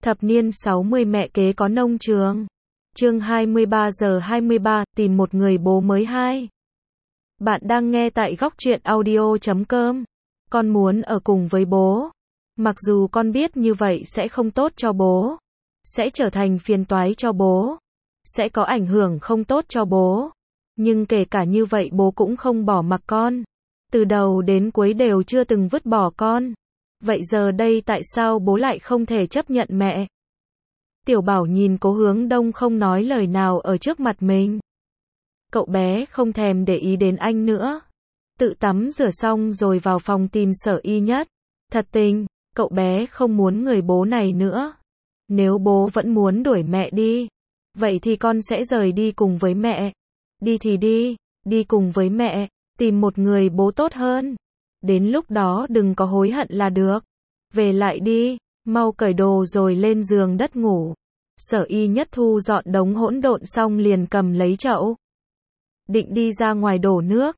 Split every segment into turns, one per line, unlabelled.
Thập niên 60 mẹ kế có nông trường. Chương 23 giờ 23, tìm một người bố mới 2. Bạn đang nghe tại góc truyện audio.com. Con muốn ở cùng với bố. Mặc dù con biết như vậy sẽ không tốt cho bố. Sẽ trở thành phiền toái cho bố. Sẽ có ảnh hưởng không tốt cho bố. Nhưng kể cả như vậy bố cũng không bỏ mặc con. Từ đầu đến cuối đều chưa từng vứt bỏ con. Vậy giờ đây tại sao bố lại không thể chấp nhận mẹ? Tiểu Bảo nhìn Cố Hướng Đông không nói lời nào ở trước mặt mình. Cậu bé không thèm để ý đến anh nữa. Tự tắm rửa xong rồi vào phòng tìm Sở Y Nhất. Thật tình, cậu bé không muốn người bố này nữa. Nếu bố vẫn muốn đuổi mẹ đi, vậy thì con sẽ rời đi cùng với mẹ. Đi thì đi, đi cùng với mẹ, tìm một người bố tốt hơn. Đến lúc đó đừng có hối hận là được. Về lại đi, mau cởi đồ rồi lên giường đất ngủ. Sở Y Nhất thu dọn đống hỗn độn xong liền cầm lấy chậu. Định đi ra ngoài đổ nước.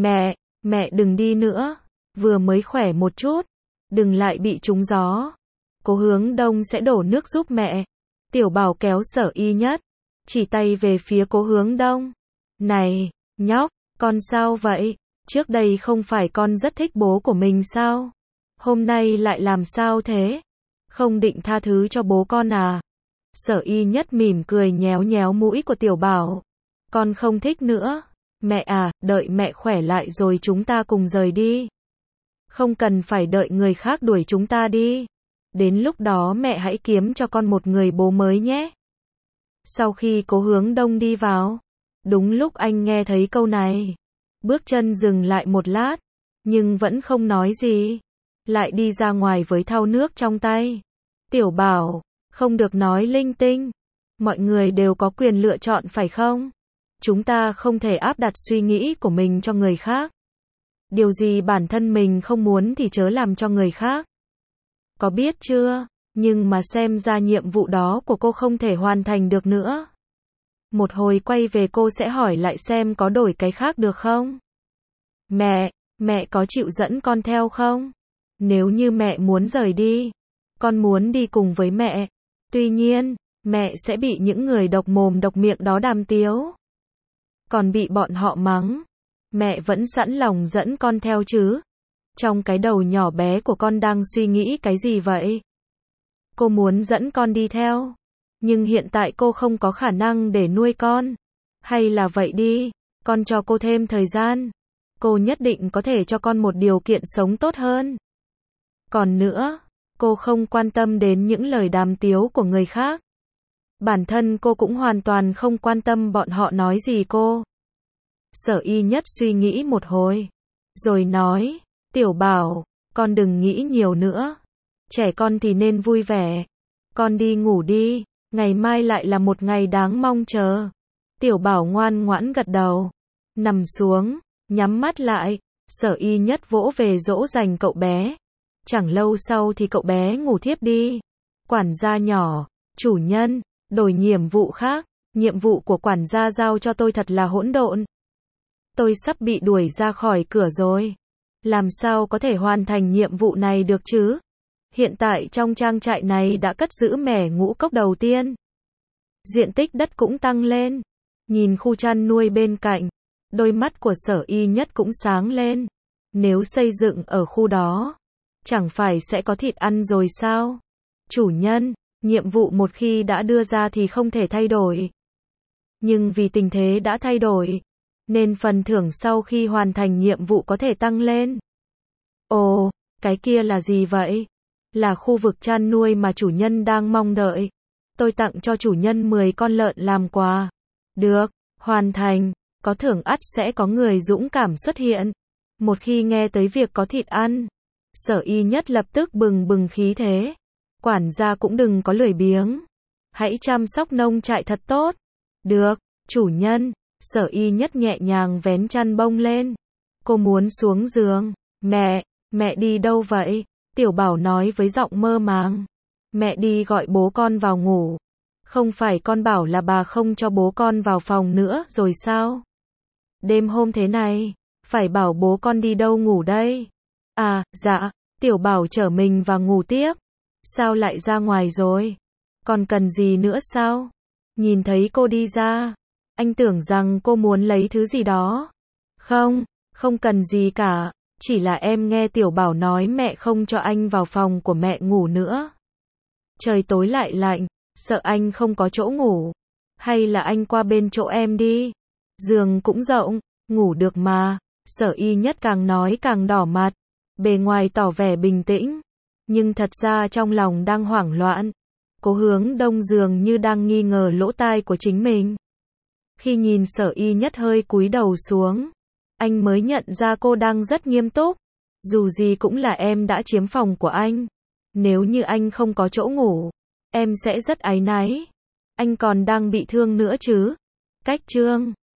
Mẹ đừng đi nữa. Vừa mới khỏe một chút. Đừng lại bị trúng gió. Cố Hướng Đông sẽ đổ nước giúp mẹ. Tiểu Bảo kéo Sở Y Nhất. Chỉ tay về phía Cố Hướng Đông. Này, nhóc, con sao vậy? Trước đây không phải con rất thích bố của mình sao? Hôm nay lại làm sao thế? Không định tha thứ cho bố con à? Sở Y Nhất mỉm cười nhéo nhéo mũi của Tiểu Bảo. Con không thích nữa. Mẹ à, đợi mẹ khỏe lại rồi chúng ta cùng rời đi. Không cần phải đợi người khác đuổi chúng ta đi. Đến lúc đó mẹ hãy kiếm cho con một người bố mới nhé. Sau khi Cố Hướng Đông đi vào, đúng lúc anh nghe thấy câu này. Bước chân dừng lại một lát, nhưng vẫn không nói gì. Lại đi ra ngoài với thau nước trong tay. Tiểu Bảo, không được nói linh tinh. Mọi người đều có quyền lựa chọn phải không? Chúng ta không thể áp đặt suy nghĩ của mình cho người khác. Điều gì bản thân mình không muốn thì chớ làm cho người khác. Có biết chưa? Nhưng mà xem ra nhiệm vụ đó của cô không thể hoàn thành được nữa. Một hồi quay về cô sẽ hỏi lại xem có đổi cái khác được không? Mẹ có chịu dẫn con theo không? Nếu như mẹ muốn rời đi, con muốn đi cùng với mẹ. Tuy nhiên, mẹ sẽ bị những người độc mồm độc miệng đó đàm tiếu. Còn bị bọn họ mắng. Mẹ vẫn sẵn lòng dẫn con theo chứ. Trong cái đầu nhỏ bé của con đang suy nghĩ cái gì vậy? Cô muốn dẫn con đi theo. Nhưng hiện tại cô không có khả năng để nuôi con. Hay là vậy đi, con cho cô thêm thời gian. Cô nhất định có thể cho con một điều kiện sống tốt hơn. Còn nữa, cô không quan tâm đến những lời đàm tiếu của người khác. Bản thân cô cũng hoàn toàn không quan tâm bọn họ nói gì cô. Sở Y Nhất suy nghĩ một hồi, rồi nói, Tiểu Bảo, con đừng nghĩ nhiều nữa. Trẻ con thì nên vui vẻ. Con đi ngủ đi, ngày mai lại là một ngày đáng mong chờ. Tiểu Bảo ngoan ngoãn gật đầu, nằm xuống, nhắm mắt lại. Sở Y Nhất vỗ về dỗ dành cậu bé. Chẳng lâu sau thì cậu bé ngủ thiếp đi. Quản gia nhỏ, chủ nhân, đổi nhiệm vụ khác. Nhiệm vụ của quản gia giao cho tôi thật là hỗn độn. Tôi sắp bị đuổi ra khỏi cửa rồi. Làm sao có thể hoàn thành nhiệm vụ này được chứ? Hiện tại trong trang trại này đã cất giữ mẻ ngũ cốc đầu tiên. Diện tích đất cũng tăng lên. Nhìn khu chăn nuôi bên cạnh, đôi mắt của Sở Y Nhất cũng sáng lên. Nếu xây dựng ở khu đó, chẳng phải sẽ có thịt ăn rồi sao? Chủ nhân, nhiệm vụ một khi đã đưa ra thì không thể thay đổi. Nhưng vì tình thế đã thay đổi, nên phần thưởng sau khi hoàn thành nhiệm vụ có thể tăng lên. Ồ, cái kia là gì vậy? Là khu vực chăn nuôi mà chủ nhân đang mong đợi. Tôi tặng cho chủ nhân 10 con lợn làm quà. Được, hoàn thành, có thưởng ắt sẽ có người dũng cảm xuất hiện. Một khi nghe tới việc có thịt ăn, Sở Y Nhất lập tức bừng bừng khí thế. Quản gia cũng đừng có lười biếng. Hãy chăm sóc nông trại thật tốt. Được, chủ nhân. Sở Y Nhất nhẹ nhàng vén chăn bông lên. Cô muốn xuống giường. Mẹ đi đâu vậy? Tiểu Bảo nói với giọng mơ màng. Mẹ đi gọi bố con vào ngủ. Không phải con bảo là bà không cho bố con vào phòng nữa rồi sao? Đêm hôm thế này, phải bảo bố con đi đâu ngủ đây? À, dạ, Tiểu Bảo chở mình và ngủ tiếp. Sao lại ra ngoài rồi? Còn cần gì nữa sao? Nhìn thấy cô đi ra, anh tưởng rằng cô muốn lấy thứ gì đó. Không, không cần gì cả, chỉ là em nghe Tiểu Bảo nói mẹ không cho anh vào phòng của mẹ ngủ nữa. Trời tối lại lạnh, sợ anh không có chỗ ngủ. Hay là anh qua bên chỗ em đi. Giường cũng rộng, ngủ được mà. Sở Y Nhất càng nói càng đỏ mặt. Bề ngoài tỏ vẻ bình tĩnh, nhưng thật ra trong lòng đang hoảng loạn. Cô Hướng Đông dường như đang nghi ngờ lỗ tai của chính mình. Khi nhìn Sở Y Nhất hơi cúi đầu xuống, anh mới nhận ra cô đang rất nghiêm túc. Dù gì cũng là em đã chiếm phòng của anh. Nếu như anh không có chỗ ngủ, em sẽ rất áy náy. Anh còn đang bị thương nữa chứ. Cách chương